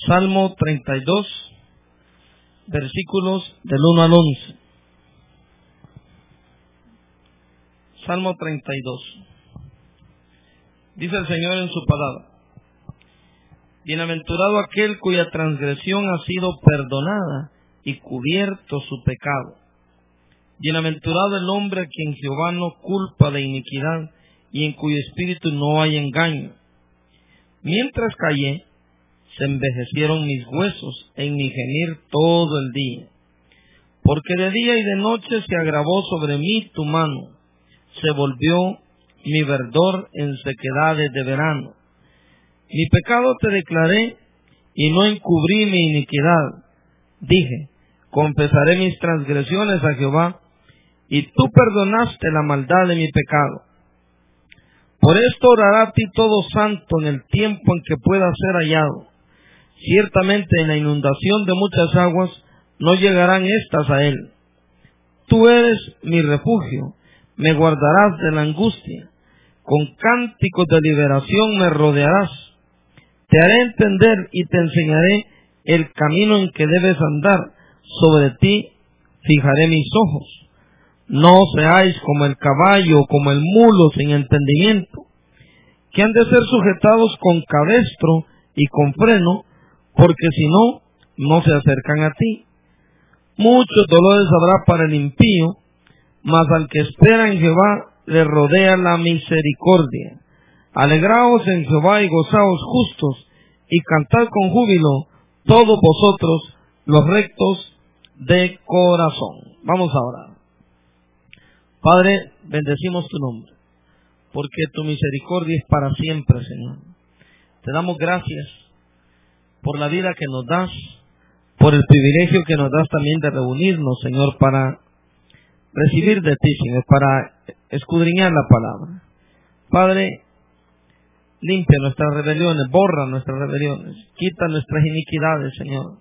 Salmo 32, versículos del 1 al 11. Salmo 32. Dice el Señor en su palabra: Bienaventurado aquel cuya transgresión ha sido perdonada y cubierto su pecado. Bienaventurado el hombre a quien Jehová no culpa de iniquidad y en cuyo espíritu no hay engaño. Mientras callé, se envejecieron mis huesos en mi gemir todo el día. Porque de día y de noche se agravó sobre mí tu mano, se volvió mi verdor en sequedades de verano. Mi pecado te declaré y no encubrí mi iniquidad. Dije, confesaré mis transgresiones a Jehová, y tú perdonaste la maldad de mi pecado. Por esto orará a ti todo santo en el tiempo en que pueda ser hallado. Ciertamente en la inundación de muchas aguas no llegarán estas a él. Tú eres mi refugio, me guardarás de la angustia. Con cánticos de liberación me rodearás. Te haré entender y te enseñaré el camino en que debes andar. Sobre ti fijaré mis ojos. No seáis como el caballo o como el mulo sin entendimiento, que han de ser sujetados con cabestro y con freno, porque si no, no se acercan a ti. Muchos dolores habrá para el impío, mas al que espera en Jehová le rodea la misericordia. Alegraos en Jehová y gozaos justos, y cantad con júbilo todos vosotros los rectos de corazón. Vamos a orar. Padre, bendecimos tu nombre, porque tu misericordia es para siempre, Señor. Te damos gracias por la vida que nos das, por el privilegio que nos das también de reunirnos, Señor, para recibir de ti, Señor, para escudriñar la palabra. Padre, limpia nuestras rebeliones, borra nuestras rebeliones, quita nuestras iniquidades, Señor,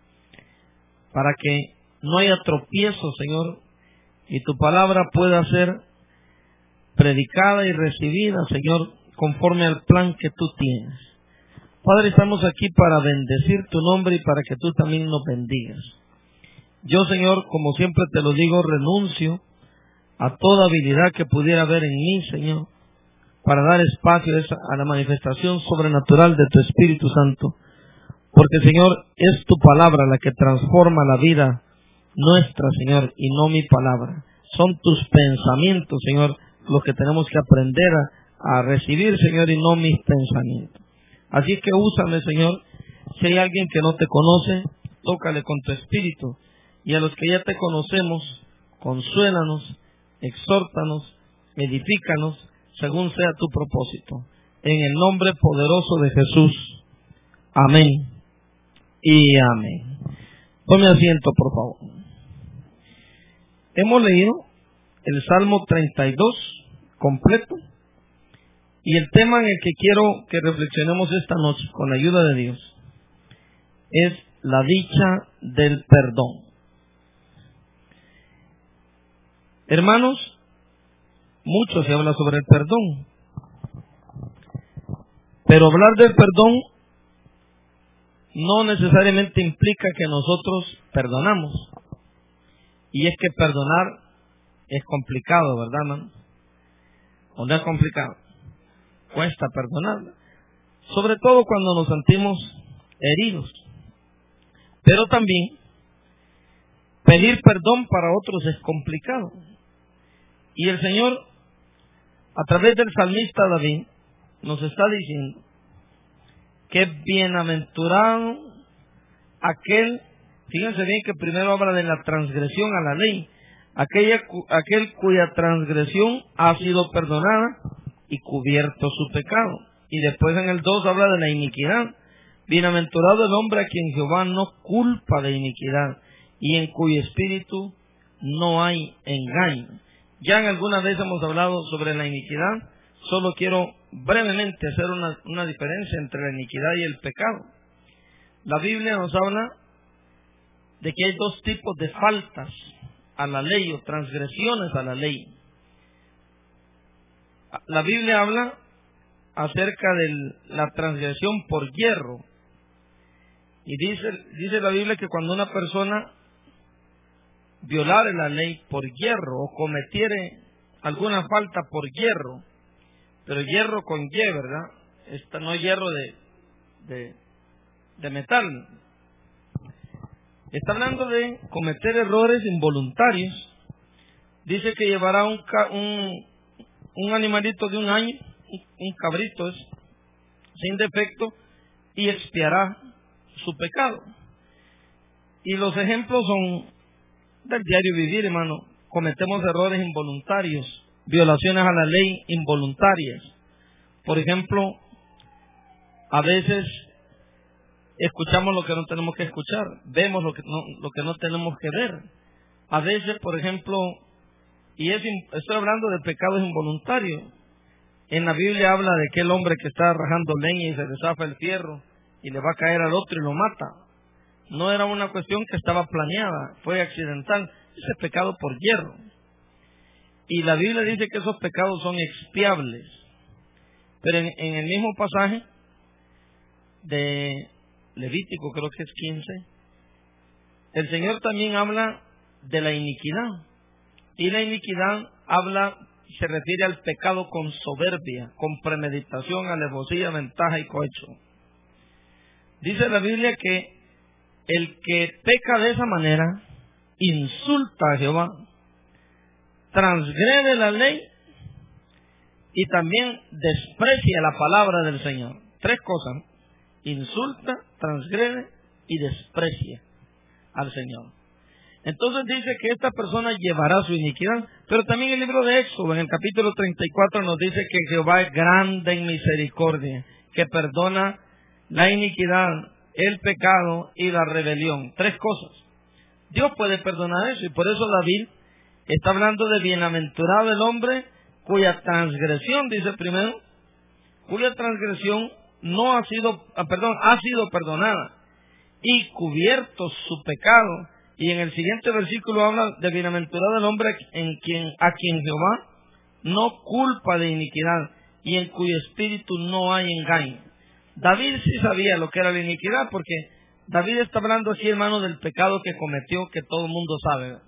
para que no haya tropiezo, Señor, y tu palabra pueda ser predicada y recibida, Señor, conforme al plan que tú tienes. Padre, estamos aquí para bendecir tu nombre y para que tú también nos bendigas. Yo, Señor, como siempre te lo digo, renuncio a toda habilidad que pudiera haber en mí, Señor, para dar espacio a la manifestación sobrenatural de tu Espíritu Santo. Porque, Señor, es tu palabra la que transforma la vida nuestra, Señor, y no mi palabra. Son tus pensamientos, Señor, los que tenemos que aprender a recibir, Señor, y no mis pensamientos. Así que úsame, Señor. Si hay alguien que no te conoce, tócale con tu Espíritu. Y a los que ya te conocemos, consuélanos, exhórtanos, edifícanos, según sea tu propósito. En el nombre poderoso de Jesús. Amén y amén. Tome asiento, por favor. Hemos leído el Salmo 32 completo, y el tema en el que quiero que reflexionemos esta noche, con la ayuda de Dios, es la dicha del perdón. Hermanos, mucho se habla sobre el perdón, pero hablar del perdón no necesariamente implica que nosotros perdonamos. Y es que perdonar es complicado, ¿verdad, hermano? ¿O no es complicado? Cuesta perdonar, sobre todo cuando nos sentimos heridos. Pero también pedir perdón para otros es complicado. Y el Señor, a través del salmista David, nos está diciendo que es bienaventurado aquel. Fíjense bien que primero habla de la transgresión a la ley, aquel cuya transgresión ha sido perdonada y cubierto su pecado. Y después en el 2 habla de la iniquidad. Bienaventurado el hombre a quien Jehová no culpa de iniquidad y en cuyo espíritu no hay engaño. Ya en alguna vez hemos hablado sobre la iniquidad. Solo quiero brevemente hacer una diferencia entre la iniquidad y el pecado. La Biblia nos habla de que hay dos tipos de faltas a la ley o transgresiones a la ley. La Biblia habla acerca de la transgresión por yerro Y dice la Biblia que cuando una persona violare la ley por hierro o cometiere alguna falta por hierro, pero hierro con Y, ¿verdad? No hierro de metal. Está hablando de cometer errores involuntarios. Dice que llevará un animalito de 1 año, un cabrito sin defecto, y expiará su pecado. Y los ejemplos son del diario vivir, hermano. Cometemos errores involuntarios, violaciones a la ley involuntarias. Por ejemplo, a veces escuchamos lo que no tenemos que escuchar, vemos lo que no tenemos que ver. A veces, por ejemplo, estoy hablando de pecados involuntarios. En la Biblia habla de aquel hombre que está rajando leña y se desafa el fierro y le va a caer al otro y lo mata. No era una cuestión que estaba planeada, fue accidental. Ese es pecado por hierro. Y la Biblia dice que esos pecados son expiables. Pero en el mismo pasaje de Levítico, creo que es 15, el Señor también habla de la iniquidad. Y la iniquidad se refiere al pecado con soberbia, con premeditación, alevosía, ventaja y cohecho. Dice la Biblia que el que peca de esa manera insulta a Jehová, transgrede la ley y también desprecia la palabra del Señor. 3 cosas: insulta, transgrede y desprecia al Señor. Entonces dice que esta persona llevará su iniquidad. Pero también el libro de Éxodo, en el capítulo 34, nos dice que Jehová es grande en misericordia, que perdona la iniquidad, el pecado y la rebelión. 3 cosas. Dios puede perdonar eso, y por eso David está hablando de bienaventurado el hombre cuya transgresión, dice primero, cuya transgresión ha sido perdonada y cubierto su pecado. Y en el siguiente versículo habla de bienaventurado el hombre a quien Jehová no culpa de iniquidad y en cuyo espíritu no hay engaño. David sí sabía lo que era la iniquidad, porque David está hablando aquí, hermano, del pecado que cometió, que todo el mundo sabe.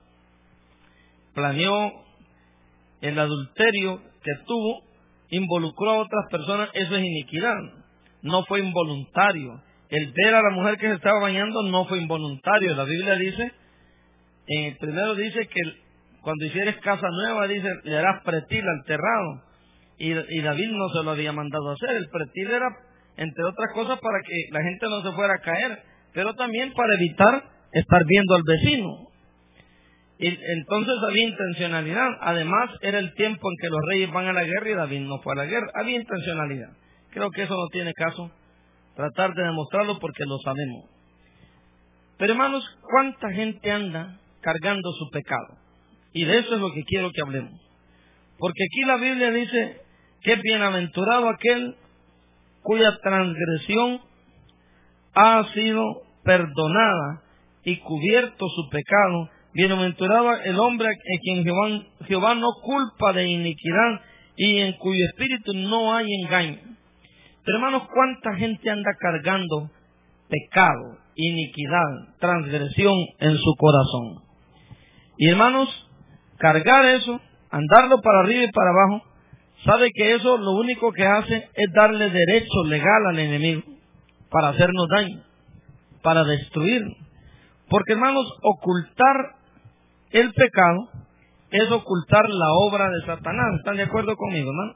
Planeó el adulterio que tuvo, involucró a otras personas, eso es iniquidad. No fue involuntario. El ver a la mujer que se estaba bañando no fue involuntario. La Biblia dice, primero dice que cuando hicieres casa nueva, dice, le harás pretil al terrado. Y David no se lo había mandado a hacer. El pretil era, entre otras cosas, para que la gente no se fuera a caer, pero también para evitar estar viendo al vecino. Y entonces había intencionalidad. Además, era el tiempo en que los reyes van a la guerra y David no fue a la guerra. Había intencionalidad. Creo que eso no tiene caso tratar de demostrarlo, porque lo sabemos. Pero hermanos, ¿cuánta gente anda cargando su pecado? Y de eso es lo que quiero que hablemos. Porque aquí la Biblia dice que es bienaventurado aquel cuya transgresión ha sido perdonada y cubierto su pecado. Bienaventurado el hombre en quien Jehová no culpa de iniquidad y en cuyo espíritu no hay engaño. Pero hermanos, ¿cuánta gente anda cargando pecado, iniquidad, transgresión en su corazón? Y hermanos, cargar eso, andarlo para arriba y para abajo, sabe que eso lo único que hace es darle derecho legal al enemigo para hacernos daño, para destruirnos. Porque hermanos, ocultar el pecado es ocultar la obra de Satanás. ¿Están de acuerdo conmigo, hermano?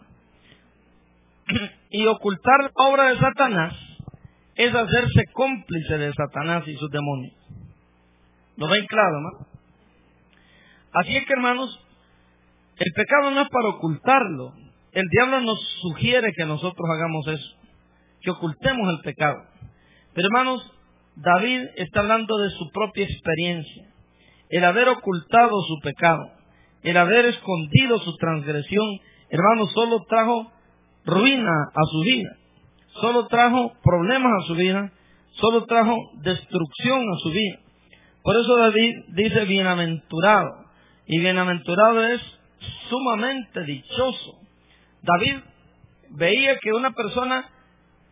Y ocultar la obra de Satanás es hacerse cómplice de Satanás y sus demonios. ¿Lo ven claro, hermano? Así es que, hermanos, el pecado no es para ocultarlo. El diablo nos sugiere que nosotros hagamos eso, que ocultemos el pecado. Pero, hermanos, David está hablando de su propia experiencia. El haber ocultado su pecado, el haber escondido su transgresión, hermanos, solo trajo ruina a su vida, solo trajo problemas a su vida, solo trajo destrucción a su vida. Por eso David dice bienaventurado, y bienaventurado es sumamente dichoso. David veía que una persona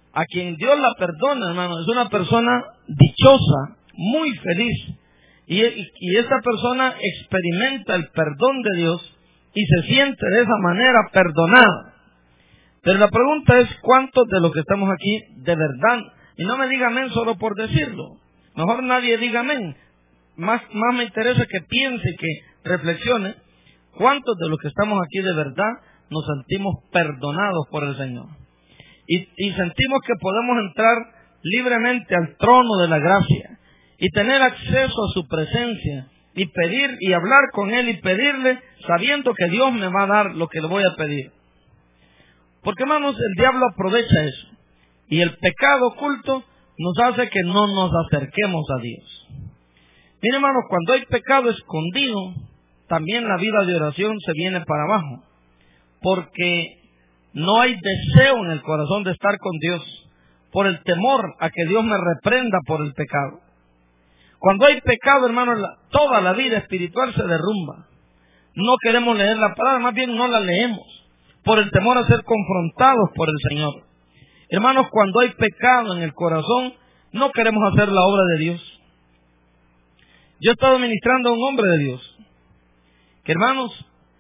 a quien Dios la perdona, hermano, es una persona dichosa, muy feliz. Y esta persona experimenta el perdón de Dios y se siente de esa manera perdonada. Pero la pregunta es, ¿cuántos de los que estamos aquí de verdad? Y no me diga amén solo por decirlo. Mejor nadie diga amén. Más me interesa que piense, que reflexione. ¿Cuántos de los que estamos aquí de verdad nos sentimos perdonados por el Señor? Y sentimos que podemos entrar libremente al trono de la gracia y tener acceso a su presencia y pedir y hablar con Él y pedirle sabiendo que Dios me va a dar lo que le voy a pedir. Porque, hermanos, el diablo aprovecha eso. Y el pecado oculto nos hace que no nos acerquemos a Dios. Miren, hermanos, cuando hay pecado escondido, también la vida de oración se viene para abajo. Porque no hay deseo en el corazón de estar con Dios, por el temor a que Dios me reprenda por el pecado. Cuando hay pecado, hermanos, toda la vida espiritual se derrumba. No queremos leer la palabra, más bien no la leemos, por el temor a ser confrontados por el Señor. Hermanos, cuando hay pecado en el corazón, no queremos hacer la obra de Dios. Yo he estado ministrando a un hombre de Dios, que, hermanos,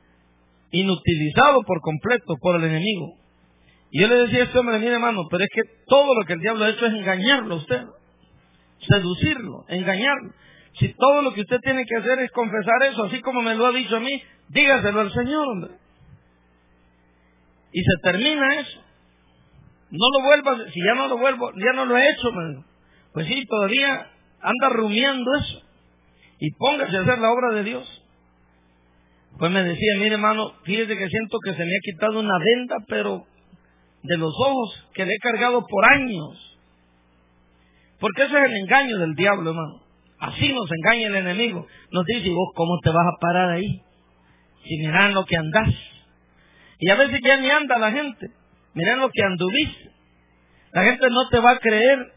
inutilizado por completo por el enemigo. Y yo le decía a este hombre, mire, hermano, pero es que todo lo que el diablo ha hecho es engañarlo a usted, seducirlo, engañarlo. Si todo lo que usted tiene que hacer es confesar eso, así como me lo ha dicho a mí, dígaselo al Señor, hombre. Y se termina eso. No lo vuelvas, si ya no lo vuelvo, ya no lo he hecho, man. Pues sí, todavía anda rumiando eso. Y póngase a hacer la obra de Dios. Pues me decía, mire, hermano, fíjese que siento que se me ha quitado una venda, pero de los ojos que le he cargado por años. Porque ese es el engaño del diablo, hermano. Así nos engaña el enemigo. Nos dice, ¿y vos cómo te vas a parar ahí? Si miran lo que andás. Y a veces ya ni anda la gente. Miren lo que anduviste. La gente no te va a creer.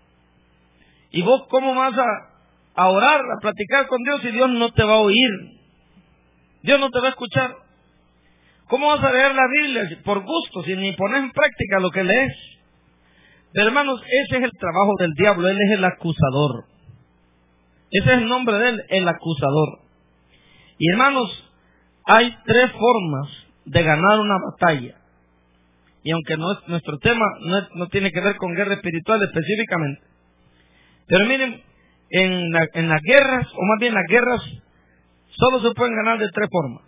¿Y vos cómo vas a orar, a platicar con Dios si Dios no te va a oír? Dios no te va a escuchar. ¿Cómo vas a leer la Biblia por gusto, si ni pones en práctica lo que lees? Pero, hermanos, ese es el trabajo del diablo. Él es el acusador. Ese es el nombre de él, el acusador. Y, hermanos, hay tres formas de ganar una batalla. Y aunque nuestro tema no tiene que ver con guerra espiritual específicamente. Pero miren, en las guerras, o más bien las guerras, solo se pueden ganar de tres formas.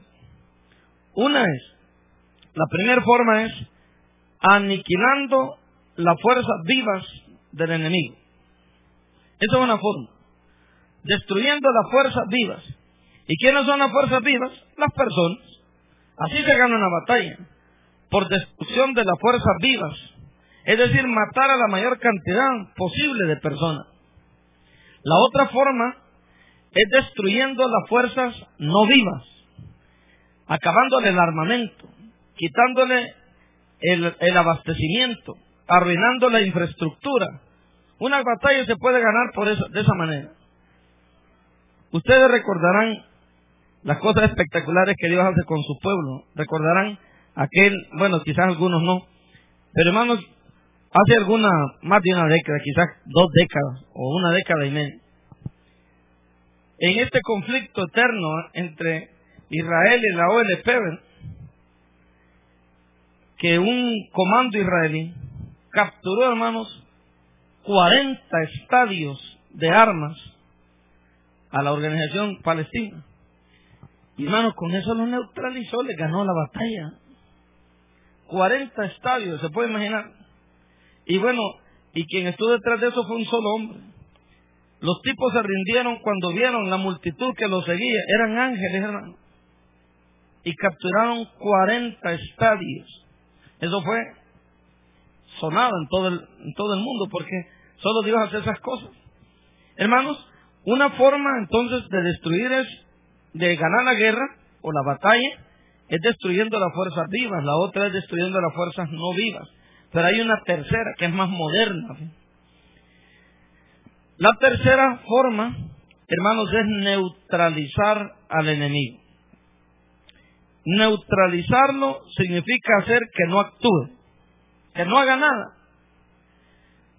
La primera forma es aniquilando las fuerzas vivas del enemigo. Esa es una forma. Destruyendo las fuerzas vivas. ¿Y quiénes son las fuerzas vivas? Las personas. Así se gana una batalla. Por destrucción de las fuerzas vivas. Es decir, matar a la mayor cantidad posible de personas. La otra forma es destruyendo las fuerzas no vivas. Acabándole el armamento. Quitándole el abastecimiento. Arruinando la infraestructura. Una batalla se puede ganar de esa manera. Ustedes recordarán las cosas espectaculares que Dios hace con su pueblo. Recordarán bueno, quizás algunos no. Pero, hermanos, hace más de una década, quizás 2 décadas, o 1 década y media, en este conflicto eterno entre Israel y la OLP, que un comando israelí capturó, hermanos, 40 estadios de armas a la organización palestina. Y, hermanos, con eso lo neutralizó, le ganó la batalla. 40 estadios, se puede imaginar. Y bueno, y quien estuvo detrás de eso fue un solo hombre. Los tipos se rindieron cuando vieron la multitud que los seguía. Eran ángeles, hermano. Y capturaron 40 estadios. Eso fue sonado en todo el mundo, porque solo Dios hace esas cosas. Hermanos, una forma entonces de destruir de ganar la guerra o la batalla, es destruyendo las fuerzas vivas. La otra es destruyendo las fuerzas no vivas. Pero hay una tercera que es más moderna. La tercera forma, hermanos, es neutralizar al enemigo. Neutralizarlo significa hacer que no actúe, que no haga nada.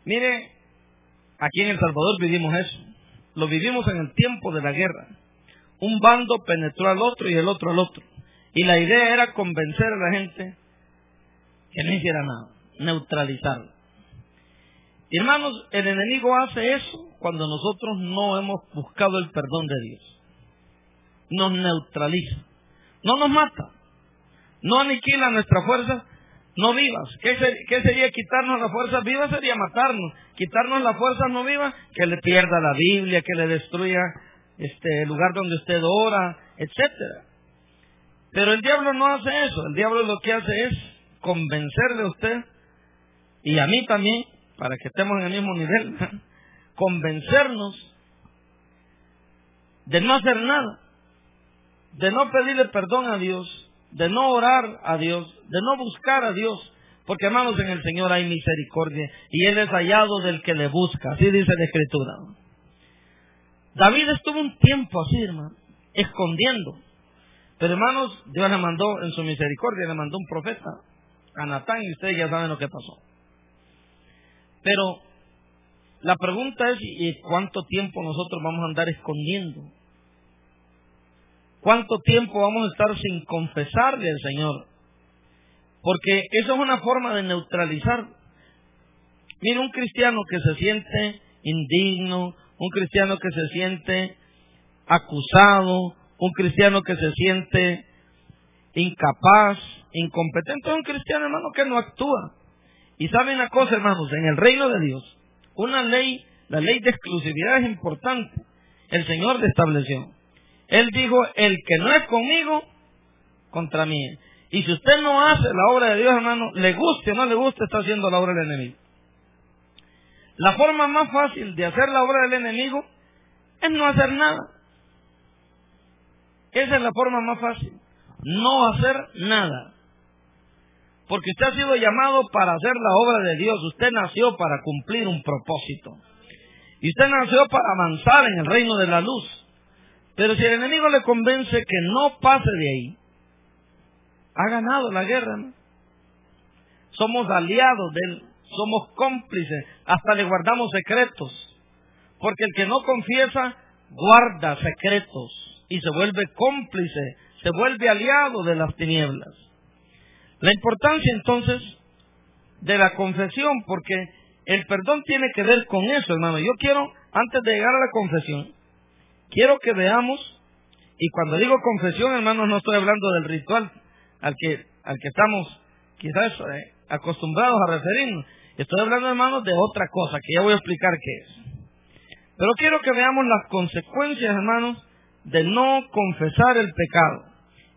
Mire, aquí en El Salvador vivimos eso. Lo vivimos en el tiempo de la guerra. Un bando penetró al otro y el otro al otro. Y la idea era convencer a la gente que no hiciera nada, neutralizarlo. Hermanos, el enemigo hace eso cuando nosotros no hemos buscado el perdón de Dios. Nos neutraliza. No nos mata. No aniquila nuestras fuerzas no vivas. ¿Qué sería quitarnos las fuerzas vivas? Sería matarnos. Quitarnos las fuerzas no vivas, que le pierda la Biblia, que le destruya el lugar donde usted ora, etcétera. Pero el diablo no hace eso. El diablo lo que hace es convencerle a usted, y a mí también, para que estemos en el mismo nivel, convencernos de no hacer nada, de no pedirle perdón a Dios, de no orar a Dios, de no buscar a Dios, porque hermanos, en el Señor hay misericordia, y Él es hallado del que le busca, así dice la Escritura. David estuvo un tiempo así, hermano, escondiendo, pero hermanos, Dios le mandó en su misericordia, le mandó un profeta, a Natán, y ustedes ya saben lo que pasó. Pero la pregunta es, ¿y cuánto tiempo nosotros vamos a andar escondiendo? ¿Cuánto tiempo vamos a estar sin confesarle al Señor? Porque eso es una forma de neutralizar. Mira, un cristiano que se siente indigno, un cristiano que se siente acusado, un cristiano que se siente incapaz, incompetente, es un cristiano, hermano, que no actúa. Y saben una cosa, hermanos, en el reino de Dios, la ley de exclusividad es importante. El Señor la estableció. Él dijo, el que no es conmigo, contra mí. Y si usted no hace la obra de Dios, hermano, le guste o no le guste, está haciendo la obra del enemigo. La forma más fácil de hacer la obra del enemigo es no hacer nada. Esa es la forma más fácil. No hacer nada. Porque usted ha sido llamado para hacer la obra de Dios. Usted nació para cumplir un propósito. Y usted nació para avanzar en el reino de la luz. Pero si el enemigo le convence que no pase de ahí, ha ganado la guerra, ¿no? Somos aliados de él, somos cómplices, hasta le guardamos secretos. Porque el que no confiesa, guarda secretos y se vuelve cómplice, se vuelve aliado de las tinieblas. La importancia entonces de la confesión, porque el perdón tiene que ver con eso, hermano. Yo quiero, antes de llegar a la confesión, quiero que veamos, y cuando digo confesión, hermanos, no estoy hablando del ritual al que estamos quizás acostumbrados a referirnos. Estoy hablando, hermanos, de otra cosa, que ya voy a explicar qué es. Pero quiero que veamos las consecuencias, hermanos, de no confesar el pecado.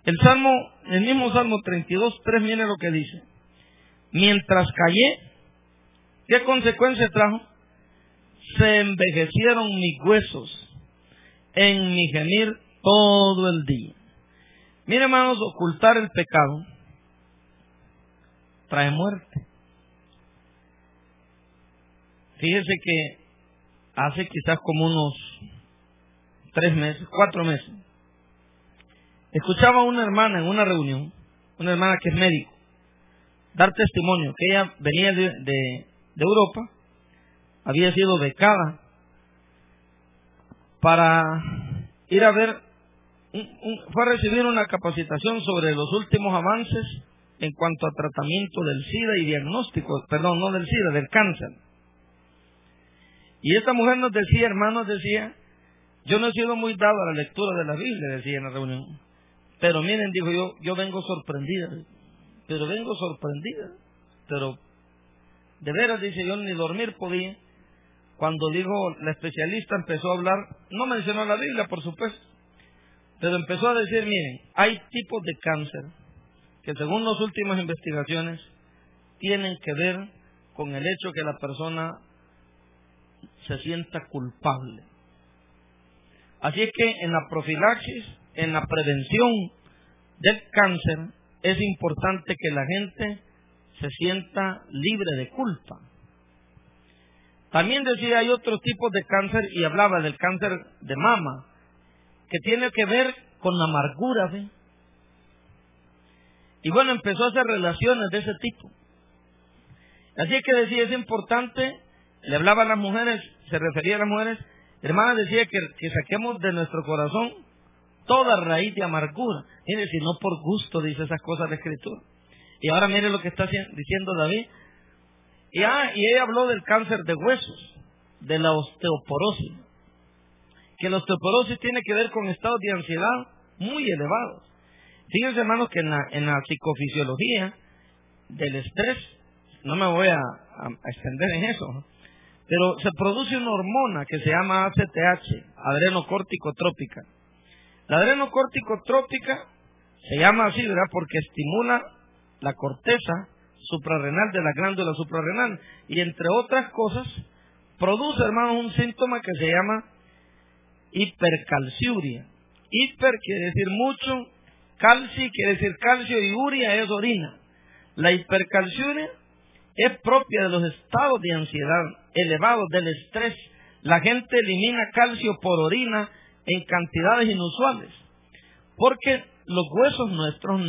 El mismo Salmo 32:3, mire lo que dice. Mientras callé, ¿qué consecuencia trajo? Se envejecieron mis huesos en mi gemir todo el día. Mire, hermanos, ocultar el pecado trae muerte. Fíjese que hace quizás como unos 4 meses, escuchaba a una hermana en una reunión, una hermana que es médico, dar testimonio que ella venía de Europa, había sido becada para ir a ver, fue a recibir una capacitación sobre los últimos avances en cuanto a tratamiento del SIDA y diagnóstico, perdón, no del SIDA, del cáncer. Y esta mujer nos decía, hermanos, decía, yo no he sido muy dado a la lectura de la Biblia, decía en la reunión, pero miren, dijo yo vengo sorprendida, pero de veras, dice, yo ni dormir podía. Cuando dijo, la especialista empezó a hablar, no mencionó la Biblia, por supuesto, pero empezó a decir, miren, hay tipos de cáncer que según las últimas investigaciones tienen que ver con el hecho que la persona se sienta culpable. Así es que en la profilaxis, en la prevención del cáncer, es importante que la gente se sienta libre de culpa. También decía, hay otros tipos de cáncer, y hablaba del cáncer de mama, que tiene que ver con la amargura, ¿sí? Y bueno, empezó a hacer relaciones de ese tipo. Así que decía, es importante le hablaba a las mujeres, se refería a las mujeres, hermana, decía que saquemos de nuestro corazón toda raíz de amargura. Mire, si no por gusto dice esas cosas la Escritura. Y ahora mire lo que está diciendo David. Y ella habló del cáncer de huesos, de la osteoporosis. Que la osteoporosis tiene que ver con estados de ansiedad muy elevados. Fíjense, hermanos, que en la psicofisiología del estrés, no me voy a extender en eso, pero se produce una hormona que se llama ACTH, adrenocórtico-trópica. La adrenocórtico-trópica se llama así, ¿verdad?, porque estimula la corteza suprarrenal de la glándula suprarrenal y, entre otras cosas, produce, hermanos, un síntoma que se llama hipercalciuria. Hiper quiere decir mucho, calci quiere decir calcio y uria es orina. La hipercalciuria es propia de los estados de ansiedad elevados, del estrés. La gente elimina calcio por orina en cantidades inusuales, porque los huesos nuestros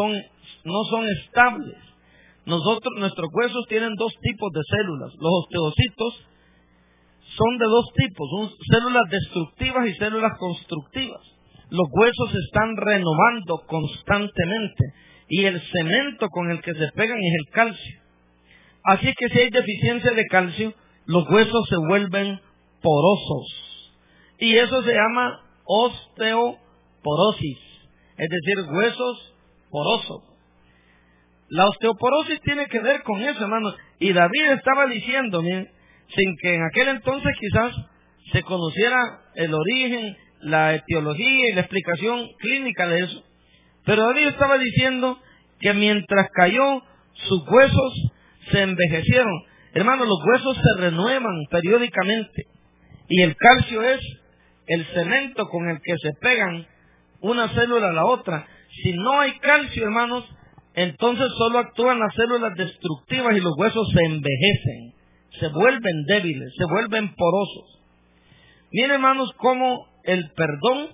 no son estables. Nuestros huesos tienen dos tipos de células. Los osteocitos son de dos tipos, células destructivas y células constructivas. Los huesos se están renovando constantemente y el cemento con el que se pegan es el calcio. Así es que si hay deficiencia de calcio, los huesos se vuelven porosos. Y eso se llama osteoporosis, es decir, huesos porosos. La osteoporosis tiene que ver con eso, hermanos. Y David estaba diciendo, miren, sin que en aquel entonces quizás se conociera el origen, la etiología y la explicación clínica de eso. Pero David estaba diciendo que mientras cayó, sus huesos se envejecieron. Hermanos, los huesos se renuevan periódicamente. Y el calcio es el cemento con el que se pegan una célula a la otra. Si no hay calcio, hermanos, entonces solo actúan las células destructivas y los huesos se envejecen, se vuelven débiles, se vuelven porosos. Miren, hermanos, cómo el perdón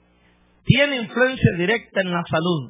tiene influencia directa en la salud.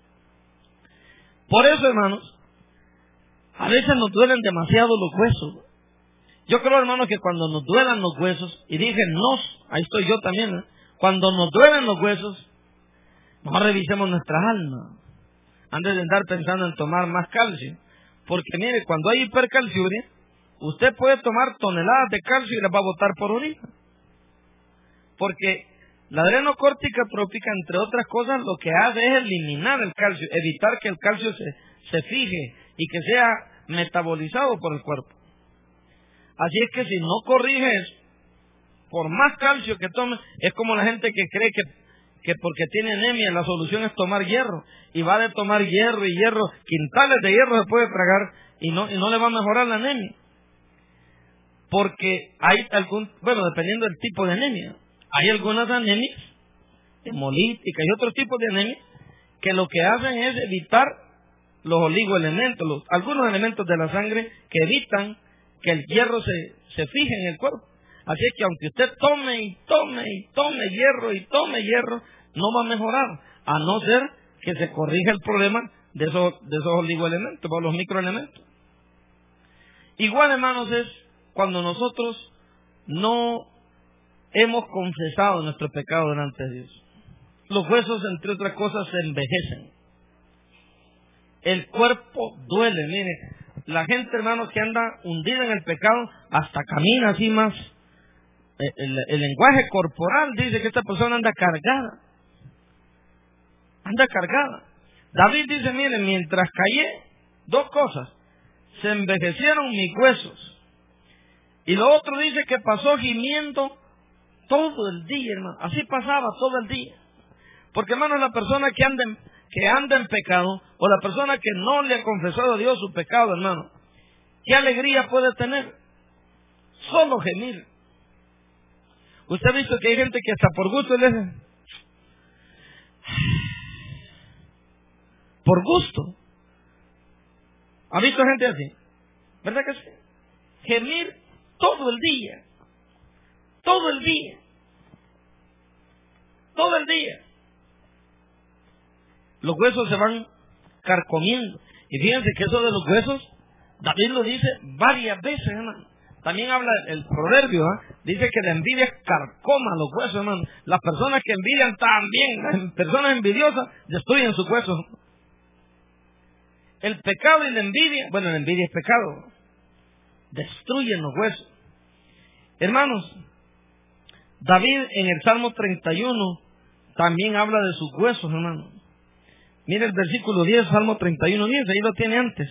Por eso, hermanos, a veces nos duelen demasiado los huesos. Yo creo, hermanos, que cuando nos duelan los huesos, y dije ahí estoy yo también, cuando nos duelen los huesos, mejor revisemos nuestras almas, antes de andar pensando en tomar más calcio. Porque mire, cuando hay hipercalciuria, usted puede tomar toneladas de calcio y las va a botar por orina. Porque la adrenocórtica trópica, entre otras cosas, lo que hace es eliminar el calcio, evitar que el calcio se fije y que sea metabolizado por el cuerpo. Así es que si no corriges, por más calcio que tome, es como la gente que cree que porque tiene anemia la solución es tomar hierro, y va de tomar hierro y hierro, quintales de hierro se puede tragar y no le va a mejorar la anemia. Porque hay dependiendo del tipo de anemia, hay algunas anemias hemolíticas y otros tipos de anemia que lo que hacen es evitar los oligoelementos, algunos elementos de la sangre que evitan que el hierro se fije en el cuerpo. Así es que aunque usted tome y tome hierro, no va a mejorar, a no ser que se corrija el problema de esos oligoelementos, o los microelementos. Igual, hermanos, es cuando nosotros no hemos confesado nuestro pecado delante de Dios. Los huesos, entre otras cosas, se envejecen. El cuerpo duele. Mire, la gente, hermanos, que anda hundida en el pecado, hasta camina así más. El lenguaje corporal dice que esta persona anda cargada. David dice, miren, mientras callé, dos cosas: se envejecieron mis huesos. Y lo otro dice que pasó gimiendo todo el día, hermano. Así pasaba todo el día. Porque, hermano, la persona que anda en pecado, o la persona que no le ha confesado a Dios su pecado, hermano, ¿qué alegría puede tener? Solo gemir. Usted ha visto que hay gente que hasta por gusto le hace. Por gusto. ¿Ha visto gente así? ¿Verdad que sí? Gemir todo el día. Todo el día. Todo el día. Los huesos se van carcomiendo. Y fíjense que eso de los huesos, David lo dice varias veces, hermano. También habla el proverbio, dice que la envidia carcoma los huesos, hermano. Las personas que envidian también, las personas envidiosas destruyen sus huesos. El pecado y la envidia, bueno, la envidia es pecado, destruyen los huesos. Hermanos, David en el Salmo 31 también habla de sus huesos, hermano. Mire el versículo 10, Salmo 31, 10, ahí lo tiene antes.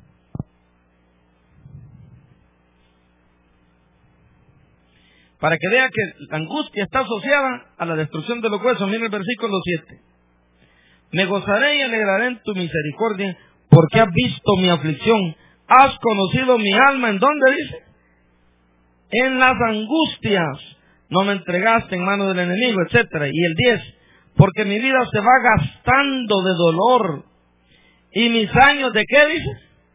Para que vea que la angustia está asociada a la destrucción de los huesos. Mire el versículo 7. Me gozaré y alegraré en tu misericordia, porque has visto mi aflicción. Has conocido mi alma. ¿En dónde dice? En las angustias. No me entregaste en mano del enemigo, etcétera. Y el 10. Porque mi vida se va gastando de dolor. ¿Y mis años de qué dice?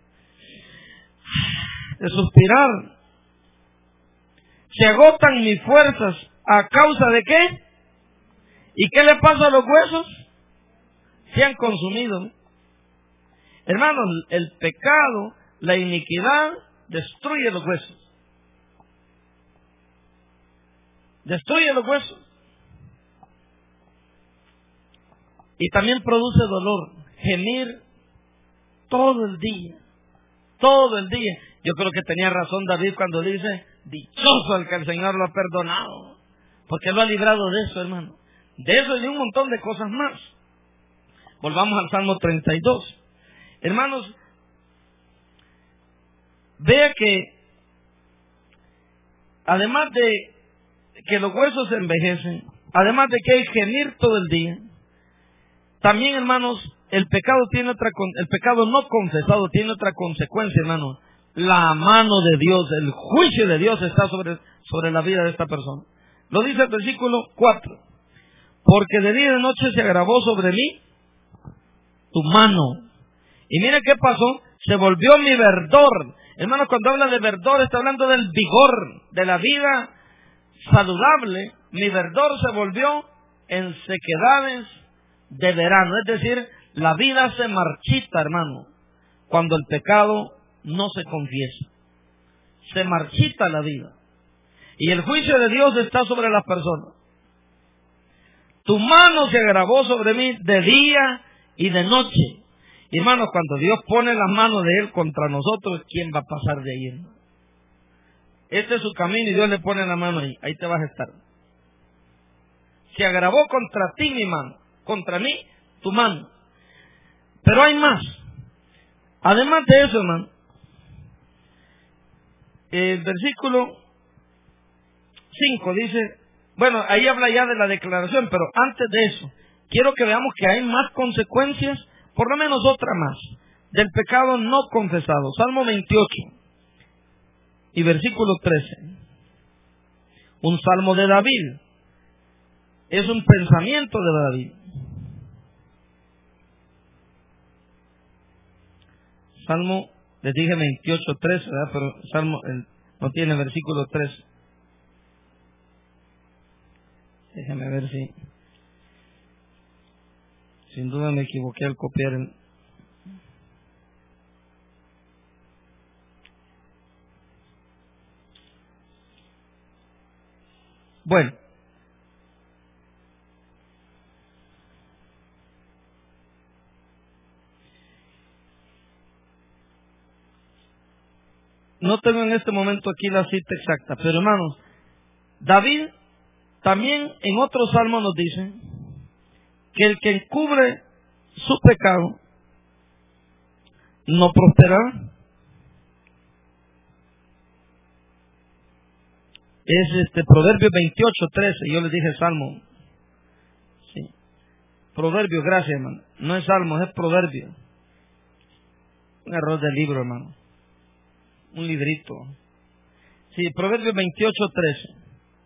De suspirar. Se agotan mis fuerzas. ¿A causa de qué? ¿Y qué le pasa a los huesos? Se han consumido. Hermanos, el pecado, la iniquidad, destruye los huesos. Destruye los huesos. Y también produce dolor. Gemir todo el día. Todo el día. Yo creo que tenía razón David cuando dice, dichoso el que el Señor lo ha perdonado. Porque lo ha librado de eso, hermano. De eso y de un montón de cosas más. Volvamos al Salmo 32. Hermanos, vea que además de que los huesos se envejecen, además de que hay que gemir todo el día, también, hermanos, el pecado no confesado tiene otra consecuencia, hermanos. La mano de Dios, el juicio de Dios está sobre la vida de esta persona. Lo dice el versículo 4. Porque de día y de noche se agravó sobre mí tu mano. Y mire qué pasó, se volvió mi verdor. Hermanos, cuando habla de verdor, está hablando del vigor, de la vida saludable. Mi verdor se volvió en sequedades de verano. Es decir, la vida se marchita, hermano, cuando el pecado no se confiesa. Se marchita la vida. Y el juicio de Dios está sobre las personas. Tu mano se agravó sobre mí de día y de noche. Hermanos, cuando Dios pone las manos de Él contra nosotros, ¿quién va a pasar de ahí, hermano? Este es su camino y Dios le pone la mano ahí. Ahí te vas a estar. Se agravó contra ti mi mano. Contra mí, tu mano. Pero hay más. Además de eso, hermano, el versículo 5 dice, bueno, ahí habla ya de la declaración, pero antes de eso, quiero que veamos que hay más consecuencias, por lo menos otra más, del pecado no confesado. Salmo 28 y versículo 13. Un salmo de David. Es un pensamiento de David. Salmo, les dije 28, 13, ¿verdad? Pero Salmo no tiene versículo 13. Déjame ver si... Sin duda me equivoqué al copiar el... Bueno. No tengo en este momento aquí la cita exacta, pero hermanos, David también en otro salmo nos dice que el que encubre su pecado no prosperará. Es Proverbios 28, 13, yo les dije salmo. Sí. Proverbio, gracias, hermano. No es salmo, es proverbio. Un error del libro, hermano. Un librito. Sí, Proverbios 28, 13.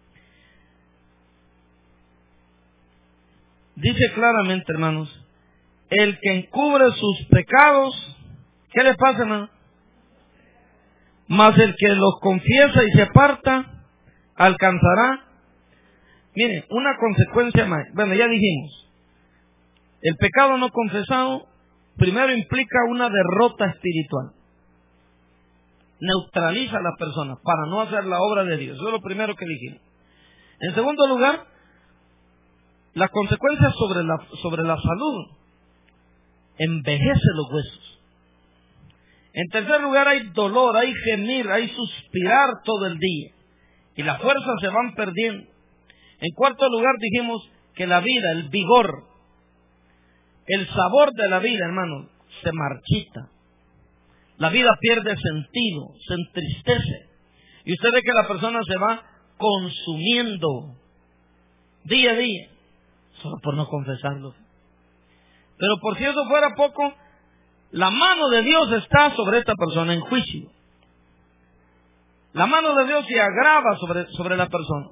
Dice claramente, hermanos, el que encubre sus pecados, ¿qué le pasa, hermano? Mas el que los confiesa y se aparta, alcanzará. Mire, una consecuencia más. Bueno, ya dijimos, el pecado no confesado primero implica una derrota espiritual. neutraliza a las personas para no hacer la obra de Dios. Eso es lo primero que dijimos. En segundo lugar, las consecuencias sobre la salud. Envejece los huesos. En tercer lugar, hay dolor, hay gemir, hay suspirar todo el día. Y las fuerzas se van perdiendo. En cuarto lugar, dijimos que la vida, el vigor, el sabor de la vida, hermano, se marchita. La vida pierde sentido, se entristece. Y usted ve que la persona se va consumiendo día a día, solo por no confesarlo. Pero por si eso fuera poco, la mano de Dios está sobre esta persona en juicio. La mano de Dios se agrava sobre la persona.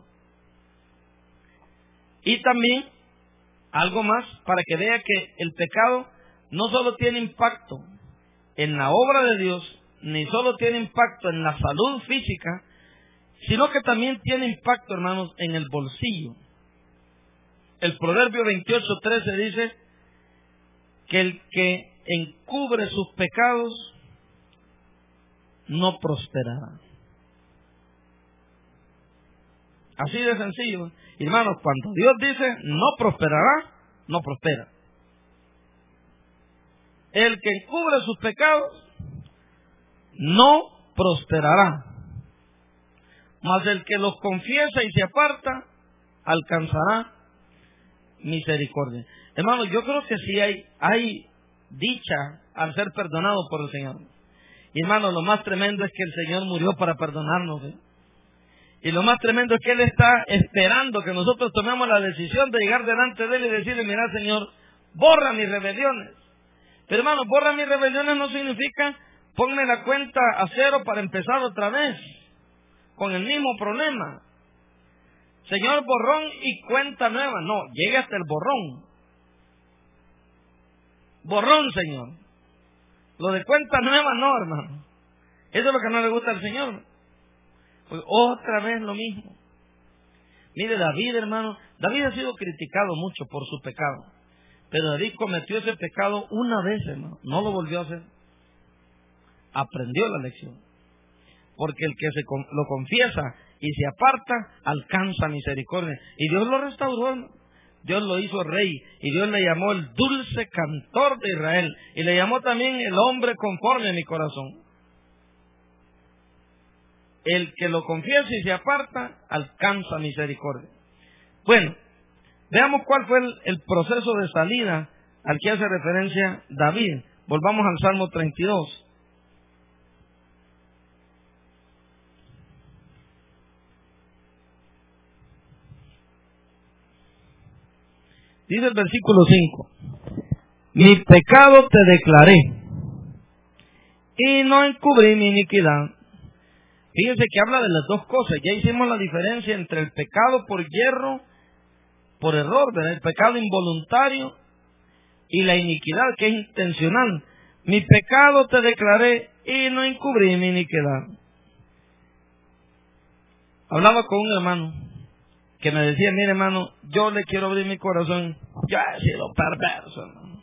Y también, algo más, para que vea que el pecado no solo tiene impacto en la obra de Dios, ni solo tiene impacto en la salud física, sino que también tiene impacto, hermanos, en el bolsillo. El Proverbio 28:13 dice que el que encubre sus pecados no prosperará. Así de sencillo. Hermanos, cuando Dios dice no prosperará, no prospera. El que encubre sus pecados no prosperará. Mas el que los confiesa y se aparta, alcanzará misericordia. Hermanos, yo creo que sí hay dicha al ser perdonado por el Señor. Y hermanos, lo más tremendo es que el Señor murió para perdonarnos. Y lo más tremendo es que Él está esperando que nosotros tomemos la decisión de llegar delante de Él y decirle: mira, Señor, borra mis rebeliones. Pero hermano, borra mis rebeliones no significa ponme la cuenta a cero para empezar otra vez con el mismo problema. Señor, borrón y cuenta nueva. No, llegue hasta el borrón. Borrón, Señor. Lo de cuenta nueva no, hermano. Eso es lo que no le gusta al Señor. Pues otra vez lo mismo. Mire, David, hermano, David ha sido criticado mucho por su pecado. Pero David cometió ese pecado una vez, hermano. No lo volvió a hacer. Aprendió la lección. Porque el que lo confiesa y se aparta, alcanza misericordia. Y Dios lo restauró, hermano. Dios lo hizo rey. Y Dios le llamó el dulce cantor de Israel. Y le llamó también el hombre conforme a mi corazón. El que lo confiesa y se aparta, alcanza misericordia. Bueno, veamos cuál fue el proceso de salida al que hace referencia David. Volvamos al Salmo 32. Dice el versículo 5. Mi pecado te declaré, y no encubrí mi iniquidad. Fíjense que habla de las dos cosas. Ya hicimos la diferencia entre el pecado por yerro, por error, ¿verdad? El pecado involuntario y la iniquidad que es intencional. Mi pecado te declaré y no encubrí mi iniquidad. Hablaba con un hermano que me decía: mire, hermano, yo le quiero abrir mi corazón. Yo he sido perverso, hermano.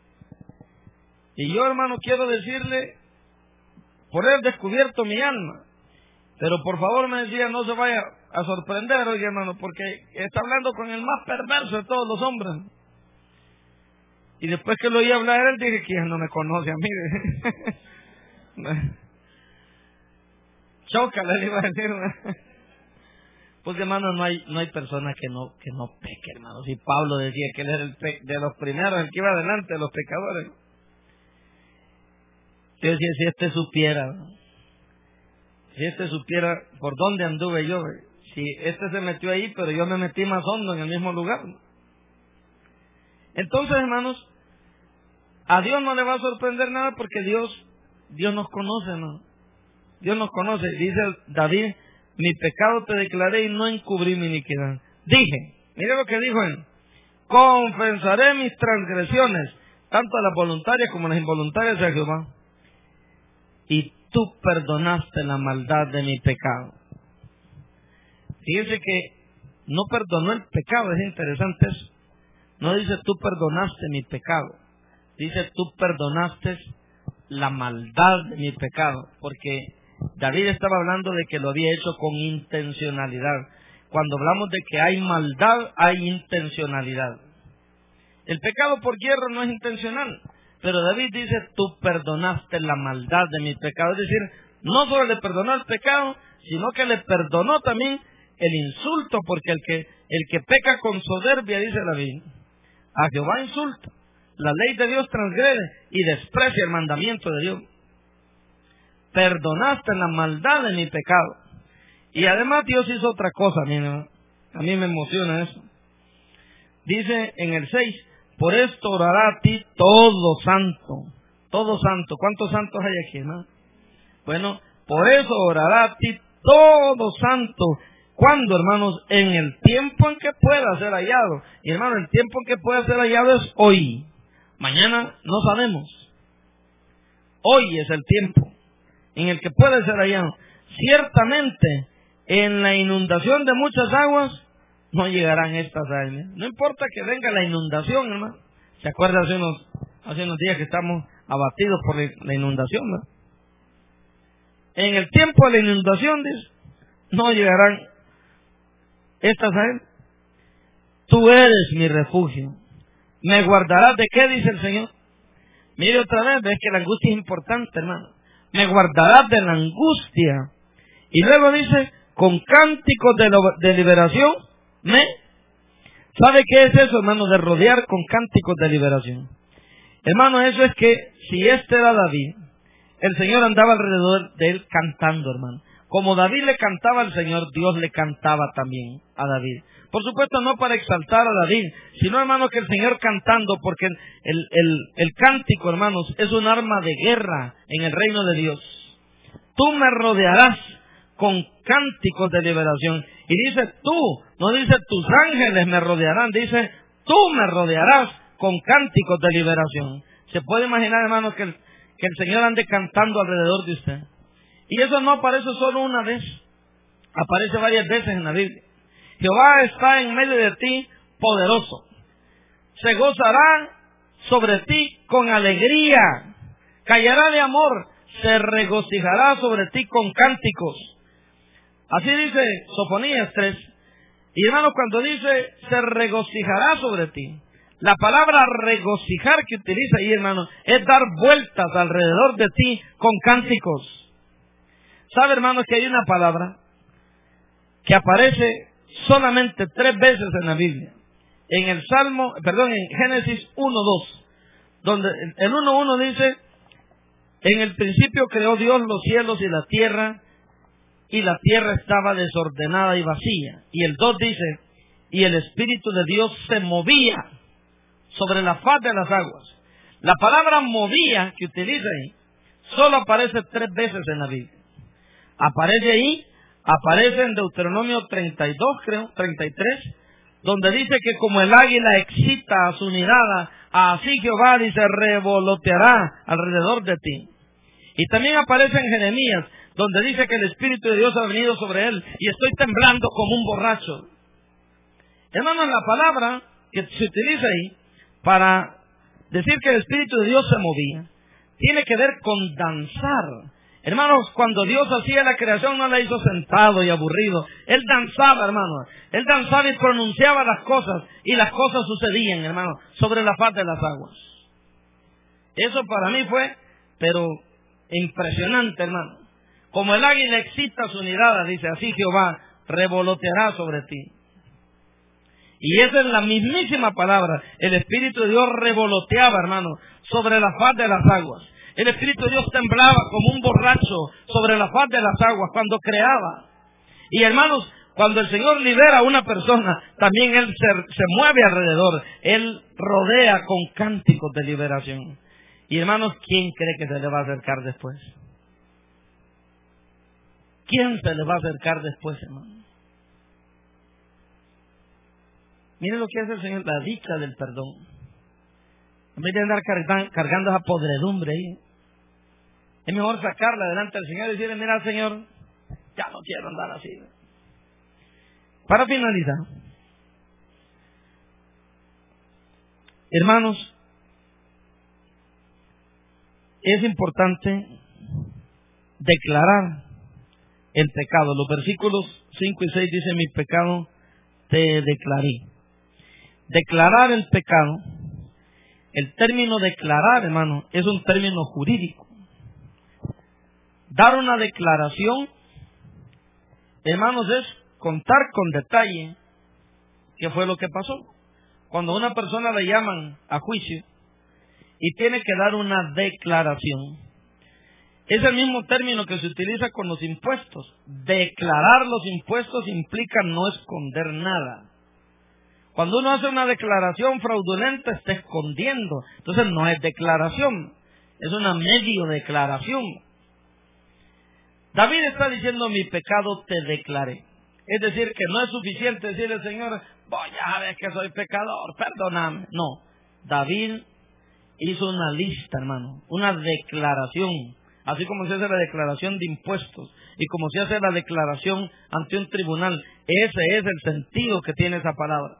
Y yo, hermano, quiero decirle, por haber descubierto mi alma. Pero por favor, me decía, no se vaya a sorprender, oye, hermano, porque está hablando con el más perverso de todos los hombres. Y después que lo oí hablar él, dije que ya no me conoce a mí. Chócala, le iba a decir. Porque, hermano, no hay persona que no peque, hermano. Si Pablo decía que él era de los primeros, el que iba adelante de los pecadores. Yo decía, si este supiera por dónde anduve yo, si este se metió ahí, pero yo me metí más hondo en el mismo lugar. Entonces, hermanos, a Dios no le va a sorprender nada porque Dios nos conoce, ¿no? Dios nos conoce. Dice David: mi pecado te declaré y no encubrí mi iniquidad. Dije, mire lo que dijo él: confesaré mis transgresiones, tanto las voluntarias como las involuntarias de Jehová. Y tú perdonaste la maldad de mi pecado. Fíjense que no perdonó el pecado, es interesante eso. No dice tú perdonaste mi pecado, dice tú perdonaste la maldad de mi pecado, porque David estaba hablando de que lo había hecho con intencionalidad. Cuando hablamos de que hay maldad, hay intencionalidad. El pecado por hierro no es intencional, pero David dice, tú perdonaste la maldad de mi pecado. Es decir, no solo le perdonó el pecado, sino que le perdonó también el insulto, porque el que peca con soberbia, dice David, a Jehová insulta, la ley de Dios transgrede y desprecia el mandamiento de Dios. Perdonaste la maldad de mi pecado. Y además Dios hizo otra cosa, a mí me emociona eso. Dice en el 6, por esto orará a ti todo santo. Todo santo. ¿Cuántos santos hay aquí, hermano? Bueno, por eso orará a ti todo santo. ¿Cuándo, hermanos? En el tiempo en que pueda ser hallado. Y hermano, el tiempo en que pueda ser hallado es hoy. Mañana no sabemos. Hoy es el tiempo en el que puede ser hallado. Ciertamente, en la inundación de muchas aguas, no llegarán estas aguas. No importa que venga la inundación, hermano. ¿Se acuerda hace unos días que estamos abatidos por la inundación, ¿no? En el tiempo de la inundación, dice, no llegarán estas aguas. Tú eres mi refugio. ¿Me guardarás de qué? Dice el Señor. Mire otra vez, ves que la angustia es importante, hermano. Me guardarás de la angustia. Y luego dice, con cánticos de liberación, ¿sabe qué es eso, hermano? De rodear con cánticos de liberación. Hermano, eso es que si este era David, el Señor andaba alrededor de él cantando, hermano. Como David le cantaba al Señor, Dios le cantaba también a David. Por supuesto, no para exaltar a David, sino, hermano, que el Señor cantando, porque el cántico, hermanos, es un arma de guerra en el reino de Dios. Tú me rodearás con cánticos de liberación. Y dice tú, no dice tus ángeles me rodearán, dice tú me rodearás con cánticos de liberación. ¿Se puede imaginar, hermanos, que el Señor ande cantando alrededor de usted? Y eso no aparece solo una vez, aparece varias veces en la Biblia. Jehová está en medio de ti poderoso. Se gozará sobre ti con alegría. Callará de amor. Se regocijará sobre ti con cánticos. Así dice Sofonías 3. Y hermano, cuando dice se regocijará sobre ti, la palabra regocijar que utiliza ahí, hermano, es dar vueltas alrededor de ti con cánticos. ¿Sabe, hermano, que hay una palabra que aparece solamente 3 veces en la Biblia? En Génesis 1:2, donde el 1:1 dice, en el principio creó Dios los cielos y la tierra estaba desordenada y vacía. Y el 2 dice, y el Espíritu de Dios se movía sobre la faz de las aguas. La palabra movía que utiliza ahí, solo aparece 3 veces en la Biblia. Aparece ahí, aparece en Deuteronomio 32, creo, 33, donde dice que como el águila excita a su nidada, así Jehová, dice, revoloteará alrededor de ti. Y también aparece en Jeremías, donde dice que el Espíritu de Dios ha venido sobre él, y estoy temblando como un borracho. Hermanos, la palabra que se utiliza ahí, para decir que el Espíritu de Dios se movía, tiene que ver con danzar. Hermanos, cuando Dios hacía la creación no la hizo sentado y aburrido. Él danzaba, hermano. Él danzaba y pronunciaba las cosas. Y las cosas sucedían, hermano, sobre la faz de las aguas. Eso para mí fue, pero impresionante, hermano. Como el águila excita su mirada, dice, así Jehová revoloteará sobre ti. Y esa es la mismísima palabra. El Espíritu de Dios revoloteaba, hermano, sobre la faz de las aguas. El Espíritu de Dios temblaba como un borracho sobre la faz de las aguas cuando creaba. Y hermanos, cuando el Señor libera a una persona, también Él se mueve alrededor. Él rodea con cánticos de liberación. Y hermanos, ¿quién cree que se le va a acercar después? ¿Quién se le va a acercar después, hermano? Miren lo que hace el Señor, la dicha del perdón. En vez de andar cargando esa podredumbre ahí, es mejor sacarla delante del Señor y decirle, mira, Señor, ya no quiero andar así. Para finalizar, hermanos, es importante declarar el pecado. Los versículos 5 y 6 dicen: mi pecado te declaré. Declarar el pecado. El término declarar, hermano, es un término jurídico. Dar una declaración, hermanos, es contar con detalle qué fue lo que pasó. Cuando a una persona le llaman a juicio y tiene que dar una declaración, es el mismo término que se utiliza con los impuestos. Declarar los impuestos implica no esconder nada. Cuando uno hace una declaración fraudulenta, está escondiendo. Entonces no es declaración, es una medio declaración. David está diciendo: mi pecado te declaré. Es decir, que no es suficiente decirle: Señor, voy a ver que soy pecador, perdóname. No, David hizo una lista, hermano, una declaración. Así como se hace la declaración de impuestos y como se hace la declaración ante un tribunal. Ese es el sentido que tiene esa palabra.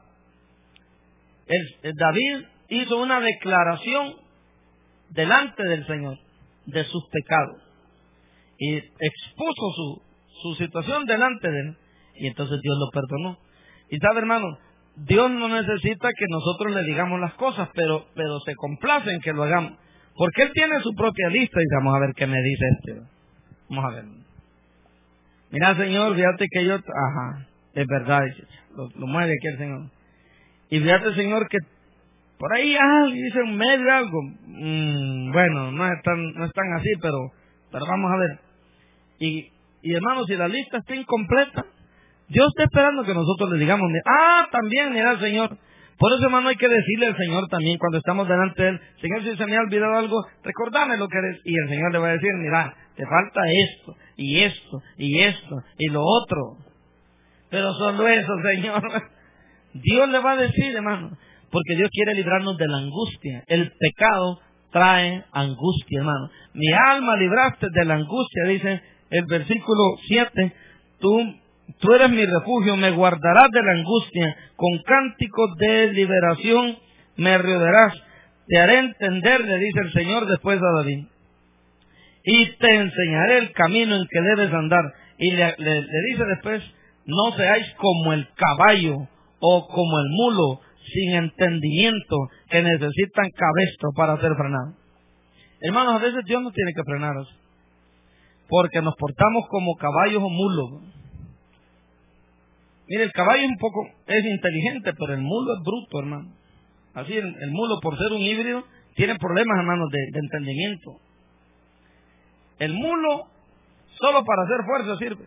David hizo una declaración delante del Señor de sus pecados y expuso su situación delante de él, y entonces Dios lo perdonó. Y sabe, hermano, Dios no necesita que nosotros le digamos las cosas, pero se complace en que lo hagamos, porque Él tiene su propia lista. Y vamos a ver qué me dice este. Vamos a ver. Mira, Señor, fíjate que yo... Ajá, es verdad, lo mueve aquí el Señor. Y fíjate, Señor, que por ahí dice un medio algo. Bueno, no es tan así, pero vamos a ver. Y hermano, si la lista está incompleta, Dios está esperando que nosotros le digamos: también, mira, Señor. Por eso, hermano, hay que decirle al Señor también cuando estamos delante de Él: Señor, si se me ha olvidado algo, recordame lo que eres. Y el Señor le va a decir: mira, te falta esto, y esto, y esto, y lo otro. Pero solo eso, Señor. Dios le va a decir, hermano, porque Dios quiere librarnos de la angustia. El pecado trae angustia, hermano. Mi alma libraste de la angustia, dice el versículo 7. Tú eres mi refugio, me guardarás de la angustia, con cánticos de liberación me rodearás. Te haré entender, le dice el Señor después a David, y te enseñaré el camino en que debes andar. Y le dice después: no seáis como el caballo o como el mulo sin entendimiento, que necesitan cabestro para ser frenados. Hermanos, a veces Dios no tiene que frenaros, porque nos portamos como caballos o mulos. Mire, el caballo es inteligente, pero el mulo es bruto, hermano. Así, el mulo, por ser un híbrido, tiene problemas, hermanos, de entendimiento. El mulo solo para hacer fuerza sirve.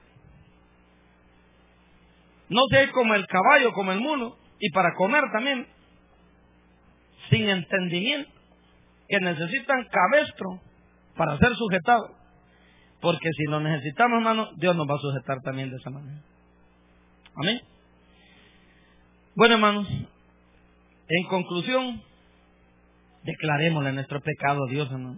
No seáis como el caballo, como el mulo, y para comer también, sin entendimiento, que necesitan cabestro para ser sujetados. Porque si lo necesitamos, hermano, Dios nos va a sujetar también de esa manera. Amén. Bueno, hermanos, en conclusión, declarémosle nuestro pecado a Dios, hermano.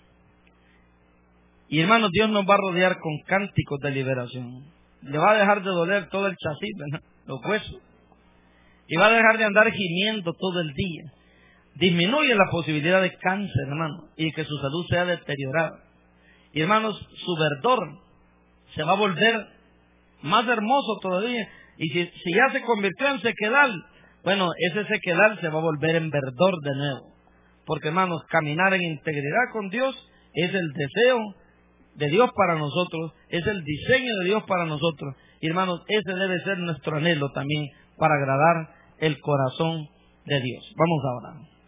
Y hermanos, Dios nos va a rodear con cánticos de liberación. Le va a dejar de doler todo el chasis, ¿verdad?, los huesos. Y va a dejar de andar gimiendo todo el día. Disminuye la posibilidad de cáncer, hermano, y que su salud sea deteriorada. Y hermanos, su verdor se va a volver más hermoso todavía. Y si ya se convirtió en sequedal, bueno, ese sequedal se va a volver en verdor de nuevo. Porque, hermanos, caminar en integridad con Dios es el deseo de Dios para nosotros, es el diseño de Dios para nosotros. Y, hermanos, ese debe ser nuestro anhelo también para agradar el corazón de Dios. Vamos a orar.